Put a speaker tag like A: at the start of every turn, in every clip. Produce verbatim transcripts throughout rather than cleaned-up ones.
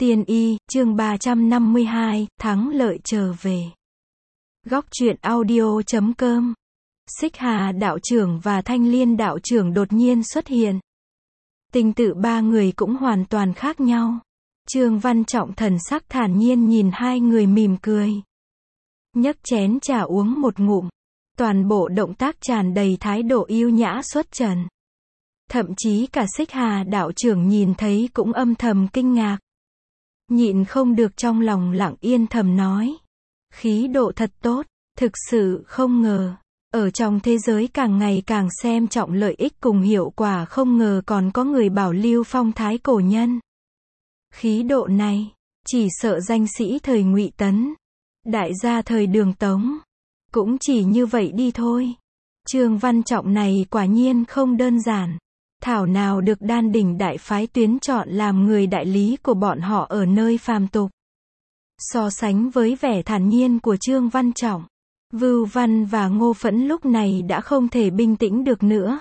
A: Tiên y, chương ba trăm năm mươi hai, thắng lợi trở về. Góc truyện audio chấm com. Xích Hà đạo trưởng và Thanh Liên đạo trưởng đột nhiên xuất hiện. Tình tự ba người cũng hoàn toàn khác nhau. Trương Văn Trọng thần sắc thản nhiên nhìn hai người mỉm cười. Nhấc chén trà uống một ngụm. Toàn bộ động tác tràn đầy thái độ yêu nhã xuất trần. Thậm chí cả Xích Hà đạo trưởng nhìn thấy cũng âm thầm kinh ngạc. Nhịn không được trong lòng lặng yên thầm nói. Khí độ thật tốt, thực sự không ngờ. Ở trong thế giới càng ngày càng xem trọng lợi ích cùng hiệu quả, không ngờ còn có người bảo lưu phong thái cổ nhân. Khí độ này, chỉ sợ danh sĩ thời Ngụy Tấn, đại gia thời Đường Tống, cũng chỉ như vậy đi thôi. Trương Văn Trọng này quả nhiên không đơn giản. Thảo nào được Đan Đỉnh đại phái tuyến chọn làm người đại lý của bọn họ ở nơi phàm tục. So sánh với vẻ thản nhiên của Trương Văn Trọng, Vưu Văn và Ngô Phẫn lúc này đã không thể bình tĩnh được nữa.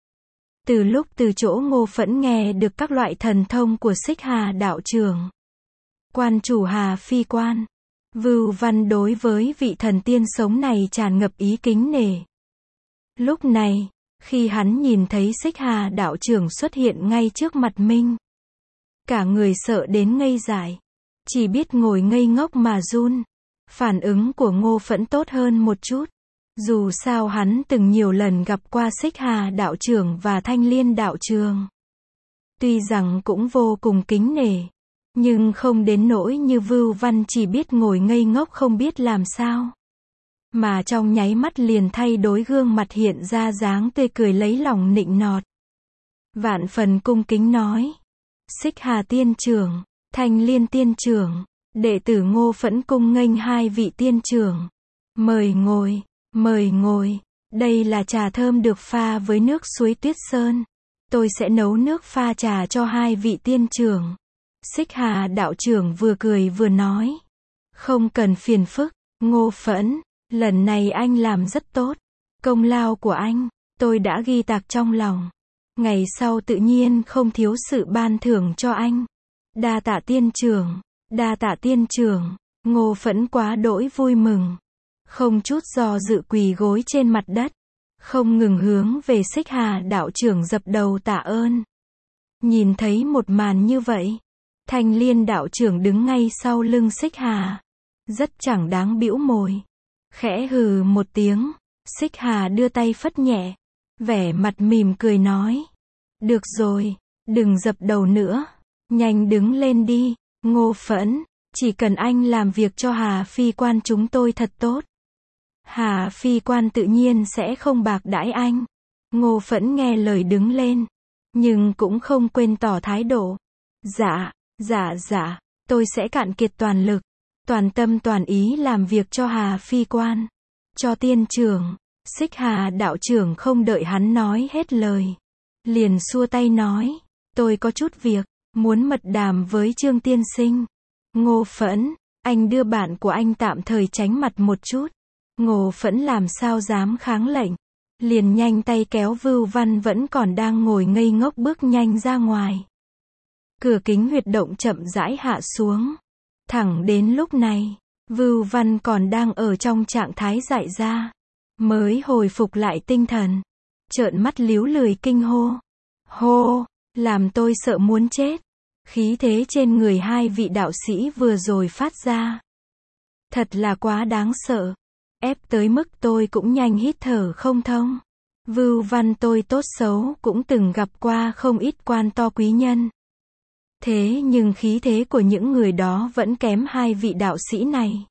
A: Từ lúc từ chỗ Ngô Phẫn nghe được các loại thần thông của Xích Hà đạo trưởng, quan chủ Hà Phi Quan, Vưu Văn đối với vị thần tiên sống này tràn ngập ý kính nể. Lúc này, khi hắn nhìn thấy Xích Hà đạo trưởng xuất hiện ngay trước mặt mình, cả người sợ đến ngây dại, chỉ biết ngồi ngây ngốc mà run. Phản ứng của Ngô Phẫn tốt hơn một chút. Dù sao hắn từng nhiều lần gặp qua Xích Hà đạo trưởng và Thanh Liên đạo trưởng. Tuy rằng cũng vô cùng kính nể, nhưng không đến nỗi như Vưu Văn chỉ biết ngồi ngây ngốc không biết làm sao. Mà trong nháy mắt liền thay đổi gương mặt, hiện ra dáng tươi cười lấy lòng nịnh nọt. Vạn phần cung kính nói. Xích Hà tiên trưởng, Thanh Liên tiên trưởng, đệ tử Ngô Phẫn cung nghênh hai vị tiên trưởng. Mời ngồi, mời ngồi, đây là trà thơm được pha với nước suối Tuyết Sơn. Tôi sẽ nấu nước pha trà cho hai vị tiên trưởng. Xích Hà đạo trưởng vừa cười vừa nói. Không cần phiền phức, Ngô Phẫn, lần này anh làm rất tốt. Công lao của anh, tôi đã ghi tạc trong lòng. Ngày sau tự nhiên không thiếu sự ban thưởng cho anh. Đa tạ tiên trưởng, đa tạ tiên trưởng. Ngô Phẫn quá đỗi vui mừng, không chút do dự quỳ gối trên mặt đất, không ngừng hướng về Xích Hà đạo trưởng dập đầu tạ ơn. Nhìn thấy một màn như vậy, Thanh Liên đạo trưởng đứng ngay sau lưng Xích Hà, rất chẳng đáng bĩu môi, khẽ hừ một tiếng. Xích Hà đưa tay phất nhẹ, vẻ mặt mỉm cười nói. Được rồi, đừng dập đầu nữa, nhanh đứng lên đi. Ngô Phẫn, chỉ cần anh làm việc cho Hà Phi Quan chúng tôi thật tốt, Hà Phi Quan tự nhiên sẽ không bạc đãi anh. Ngô Phẫn nghe lời đứng lên, nhưng cũng không quên tỏ thái độ. Dạ, dạ dạ, tôi sẽ cạn kiệt toàn lực, toàn tâm toàn ý làm việc cho Hà Phi Quan, cho tiên trưởng. Xích Hà đạo trưởng không đợi hắn nói hết lời, liền xua tay nói. Tôi có chút việc, muốn mật đàm với Trương tiên sinh. Ngô Phẫn, anh đưa bạn của anh tạm thời tránh mặt một chút. Ngô Phẫn làm sao dám kháng lệnh, liền nhanh tay kéo Vưu Văn vẫn còn đang ngồi ngây ngốc bước nhanh ra ngoài. Cửa kính huyệt động chậm rãi hạ xuống. Thẳng đến lúc này, Vưu Văn còn đang ở trong trạng thái dại ra, mới hồi phục lại tinh thần, trợn mắt líu lười kinh hô. Hô, làm tôi sợ muốn chết. Khí thế trên người hai vị đạo sĩ vừa rồi phát ra, thật là quá đáng sợ, ép tới mức tôi cũng nhanh hít thở không thông. Vưu Văn tôi tốt xấu cũng từng gặp qua không ít quan to quý nhân, thế nhưng khí thế của những người đó vẫn kém hai vị đạo sĩ này.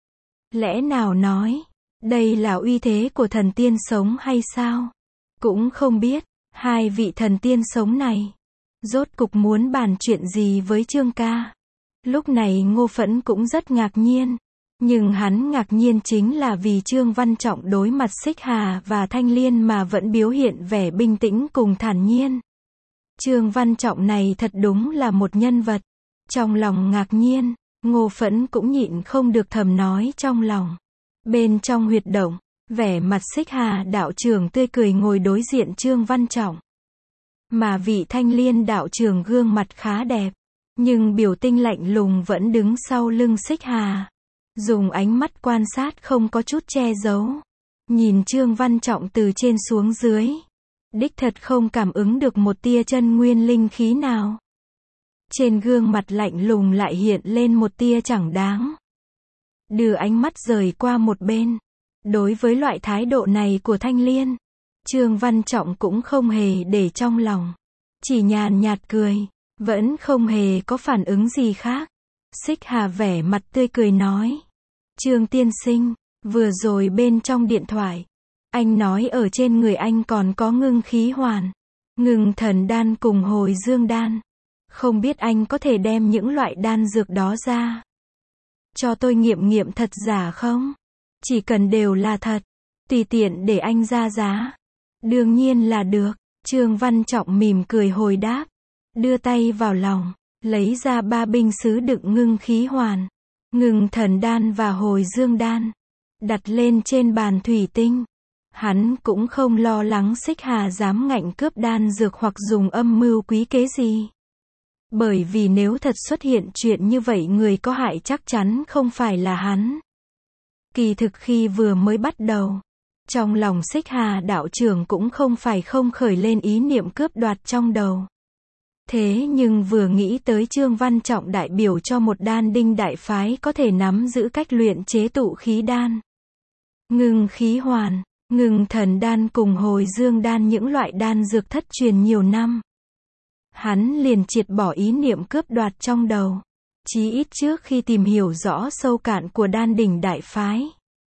A: Lẽ nào nói, đây là uy thế của thần tiên sống hay sao? Cũng không biết, hai vị thần tiên sống này rốt cục muốn bàn chuyện gì với Trương ca. Lúc này Ngô Phẫn cũng rất ngạc nhiên, nhưng hắn ngạc nhiên chính là vì Trương Văn Trọng đối mặt Xích Hà và Thanh Liên mà vẫn biểu hiện vẻ bình tĩnh cùng thản nhiên. Trương Văn Trọng này thật đúng là một nhân vật. Trong lòng ngạc nhiên, Ngô Phẫn cũng nhịn không được thầm nói trong lòng. Bên trong huyệt động, vẻ mặt Xích Hà đạo trưởng tươi cười ngồi đối diện Trương Văn Trọng. Mà vị Thanh Liên đạo trưởng gương mặt khá đẹp, Nhưng biểu tinh lạnh lùng vẫn đứng sau lưng Xích Hà. Dùng ánh mắt quan sát không có chút che giấu. Nhìn Trương Văn Trọng từ trên xuống dưới. Đích thật không cảm ứng được một tia chân nguyên linh khí nào. Trên gương mặt lạnh lùng lại hiện lên một tia chẳng đáng. Đưa ánh mắt rời qua một bên. Đối với loại thái độ này của Thanh Liên, Trương Văn Trọng cũng không hề để trong lòng. Chỉ nhàn nhạt cười, vẫn không hề có phản ứng gì khác. Xích Hà vẻ mặt tươi cười nói. Trương tiên sinh, vừa rồi bên trong điện thoại, anh nói ở trên người anh còn có ngưng khí hoàn, ngưng thần đan cùng hồi dương đan. Không biết anh có thể đem những loại đan dược đó ra cho tôi nghiệm nghiệm thật giả không? Chỉ cần đều là thật, tùy tiện để anh ra giá. Đương nhiên là được, Trương Văn Trọng mỉm cười hồi đáp. Đưa tay vào lòng, lấy ra ba bình sứ đựng ngưng khí hoàn, ngưng thần đan và hồi dương đan. Đặt lên trên bàn thủy tinh. Hắn cũng không lo lắng Xích Hà dám ngạnh cướp đan dược hoặc dùng âm mưu quý kế gì. Bởi vì nếu thật xuất hiện chuyện như vậy người có hại chắc chắn không phải là hắn. Kỳ thực khi vừa mới bắt đầu, trong lòng Xích Hà đạo trưởng cũng không phải không khởi lên ý niệm cướp đoạt trong đầu. Thế nhưng vừa nghĩ tới Trương Văn Trọng đại biểu cho một đan đinh đại phái có thể nắm giữ cách luyện chế tụ khí đan, ngưng khí hoàn, ngưng thần đan cùng hồi dương đan, những loại đan dược thất truyền nhiều năm, hắn liền triệt bỏ ý niệm cướp đoạt trong đầu. Chí ít trước khi tìm hiểu rõ sâu cạn của đan đỉnh đại phái,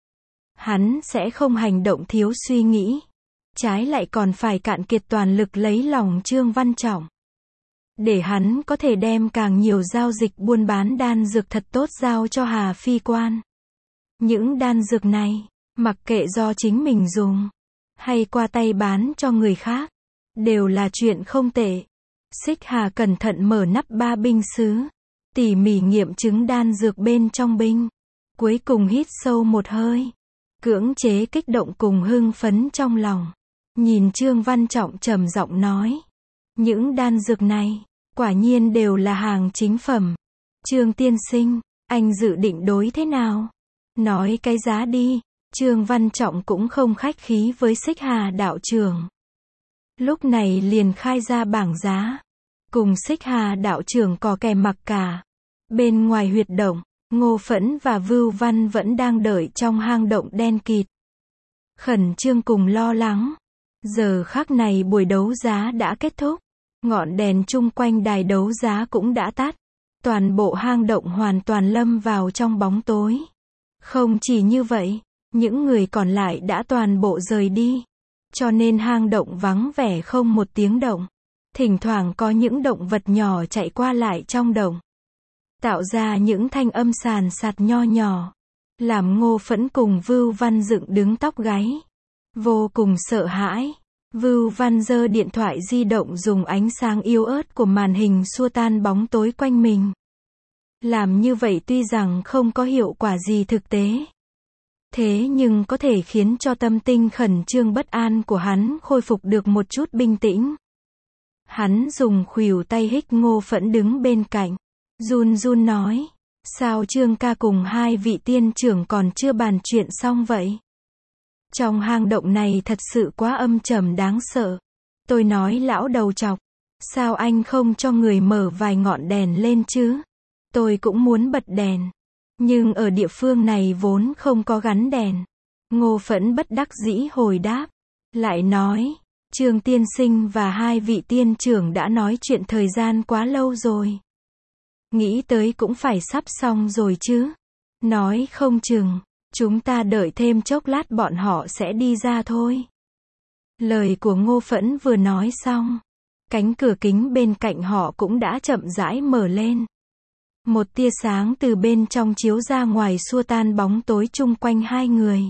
A: hắn sẽ không hành động thiếu suy nghĩ. Trái lại còn phải cạn kiệt toàn lực lấy lòng Trương Văn Trọng. Để hắn có thể đem càng nhiều giao dịch buôn bán đan dược thật tốt giao cho Hà Phi Quan. Những đan dược này, mặc kệ do chính mình dùng, hay qua tay bán cho người khác, đều là chuyện không tệ. Xích Hà cẩn thận mở nắp ba bình sứ, tỉ mỉ nghiệm chứng đan dược bên trong bình. Cuối cùng hít sâu một hơi, cưỡng chế kích động cùng hưng phấn trong lòng. Nhìn Trương Văn Trọng trầm giọng nói. Những đan dược này, quả nhiên đều là hàng chính phẩm. Trương tiên sinh, anh dự định đối thế nào? Nói cái giá đi. Trương Văn Trọng cũng không khách khí với Xích Hà đạo trưởng. Lúc này liền khai ra bảng giá. Cùng Xích Hà đạo trưởng có kẻ mặc cả. Bên ngoài huyệt động, Ngô Phẫn và Vưu Văn vẫn đang đợi trong hang động đen kịt. Khẩn trương cùng lo lắng. Giờ khắc này buổi đấu giá đã kết thúc. Ngọn đèn chung quanh đài đấu giá cũng đã tắt. Toàn bộ hang động hoàn toàn lâm vào trong bóng tối. Không chỉ như vậy, những người còn lại đã toàn bộ rời đi. Cho nên hang động vắng vẻ không một tiếng động. Thỉnh thoảng có những động vật nhỏ chạy qua lại trong động, tạo ra những thanh âm sàn sạt nho nhỏ, làm Ngô Phẫn cùng Vưu Văn dựng đứng tóc gáy. Vô cùng sợ hãi, Vưu Văn giơ điện thoại di động dùng ánh sáng yếu ớt của màn hình xua tan bóng tối quanh mình. Làm như vậy tuy rằng không có hiệu quả gì thực tế, thế nhưng có thể khiến cho tâm tinh khẩn trương bất an của hắn khôi phục được một chút bình tĩnh. Hắn dùng khuỷu tay hích Ngô Phẫn đứng bên cạnh, run run nói, sao Trương ca cùng hai vị tiên trưởng còn chưa bàn chuyện xong vậy? Trong hang động này thật sự quá âm trầm đáng sợ. Tôi nói lão đầu trọc, sao anh không cho người mở vài ngọn đèn lên chứ? Tôi cũng muốn bật đèn, nhưng ở địa phương này vốn không có gắn đèn. Ngô Phẫn bất đắc dĩ hồi đáp, lại nói, Trương tiên sinh và hai vị tiên trưởng đã nói chuyện thời gian quá lâu rồi. Nghĩ tới cũng phải sắp xong rồi chứ. Nói không chừng, chúng ta đợi thêm chốc lát bọn họ sẽ đi ra thôi. Lời của Ngô Phẫn vừa nói xong, cánh cửa kính bên cạnh họ cũng đã chậm rãi mở lên. Một tia sáng từ bên trong chiếu ra ngoài xua tan bóng tối chung quanh hai người.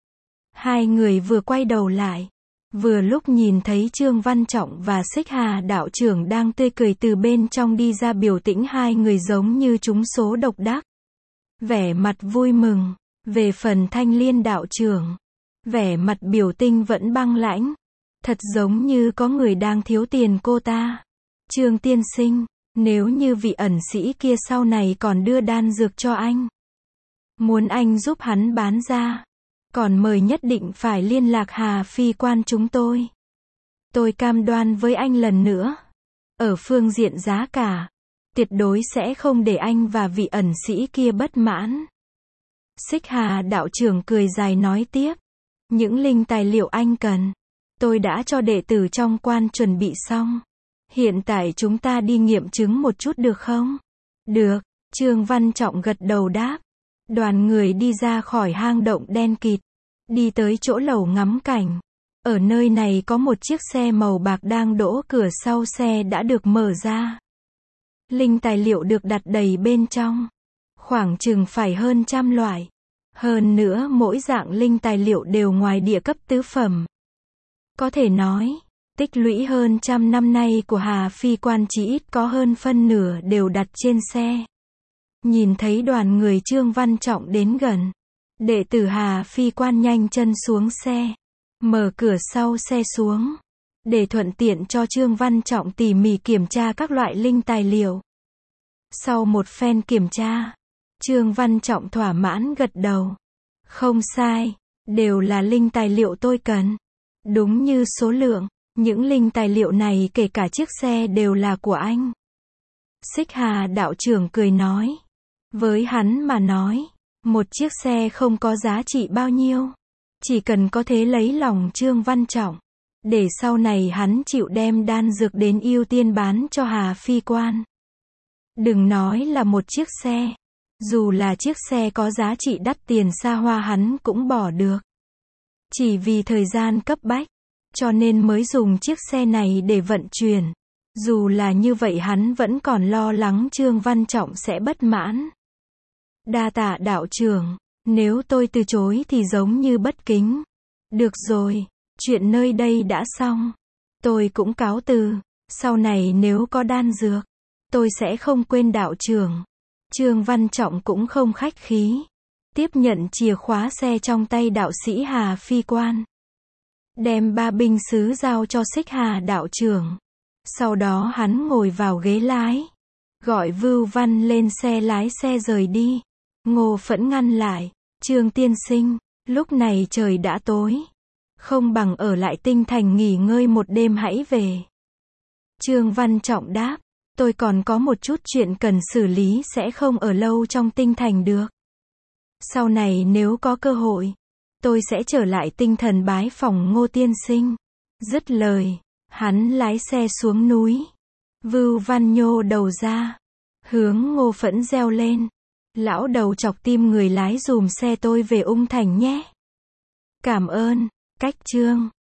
A: Hai người vừa quay đầu lại, vừa lúc nhìn thấy Trương Văn Trọng và Xích Hà đạo trưởng đang tươi cười từ bên trong đi ra, biểu tĩnh hai người giống như trúng số độc đắc. Vẻ mặt vui mừng. Về phần Thanh Liên đạo trưởng, vẻ mặt biểu tình vẫn băng lãnh. Thật giống như có người đang thiếu tiền cô ta. Trương tiên sinh, Nếu như vị ẩn sĩ kia sau này còn đưa đan dược cho anh, muốn anh giúp hắn bán ra, còn mời nhất định phải liên lạc Hà Phi Quan chúng tôi. Tôi cam đoan với anh lần nữa, ở phương diện giá cả, tuyệt đối sẽ không để anh và vị ẩn sĩ kia bất mãn. Xích Hà đạo trưởng cười dài nói tiếp, những linh tài liệu anh cần, tôi đã cho đệ tử trong quan chuẩn bị xong. Hiện tại chúng ta đi nghiệm chứng một chút được không? Được, Trương Văn Trọng gật đầu đáp. Đoàn người đi ra khỏi hang động đen kịt, đi tới chỗ lầu ngắm cảnh. Ở nơi này có một chiếc xe màu bạc đang đỗ, cửa sau xe đã được mở ra. Linh tài liệu được đặt đầy bên trong, khoảng chừng phải hơn trăm loại. Hơn nữa mỗi dạng linh tài liệu đều ngoài địa cấp tứ phẩm. Có thể nói, tích lũy hơn trăm năm nay của Hà Phi Quan chỉ ít có hơn phân nửa đều đặt trên xe. Nhìn thấy đoàn người Trương Văn Trọng đến gần, đệ tử Hà Phi Quan nhanh chân xuống xe, mở cửa sau xe xuống, để thuận tiện cho Trương Văn Trọng tỉ mỉ kiểm tra các loại linh tài liệu. Sau một phen kiểm tra, Trương Văn Trọng thỏa mãn gật đầu. Không sai, đều là linh tài liệu tôi cần. Đúng như số lượng, những linh tài liệu này kể cả chiếc xe đều là của anh. Xích Hà đạo trưởng cười nói. Với hắn mà nói, một chiếc xe không có giá trị bao nhiêu. Chỉ cần có thể lấy lòng Trương Văn Trọng, để sau này hắn chịu đem đan dược đến ưu tiên bán cho Hà Phi Quan. Đừng nói là một chiếc xe, dù là chiếc xe có giá trị đắt tiền xa hoa hắn cũng bỏ được. Chỉ vì thời gian cấp bách, cho nên mới dùng chiếc xe này để vận chuyển. Dù là như vậy hắn vẫn còn lo lắng Trương Văn Trọng sẽ bất mãn. Đa tạ đạo trưởng, nếu tôi từ chối thì giống như bất kính. Được rồi, chuyện nơi đây đã xong. Tôi cũng cáo từ, sau này nếu có đan dược, tôi sẽ không quên đạo trưởng. Trương Văn Trọng cũng không khách khí, tiếp nhận chìa khóa xe trong tay đạo sĩ Hà Phi Quan. Đem ba binh sứ giao cho Xích Hà đạo trưởng. Sau đó hắn ngồi vào ghế lái, gọi Vưu Văn lên xe lái xe rời đi. Ngô Phẫn ngăn lại, Trương tiên sinh, lúc này trời đã tối, không bằng ở lại Tinh Thành nghỉ ngơi một đêm hãy về. Trương Văn Trọng đáp, tôi còn có một chút chuyện cần xử lý sẽ không ở lâu trong Tinh Thành được. Sau này nếu có cơ hội, tôi sẽ trở lại Tinh Thần bái phỏng Ngô tiên sinh. Dứt lời, hắn lái xe xuống núi. Vưu Văn nhô đầu ra, hướng Ngô Phẫn reo lên. Lão đầu chọc tim người lái dùm xe tôi về Ung Thành nhé. Cảm ơn, cách Trương.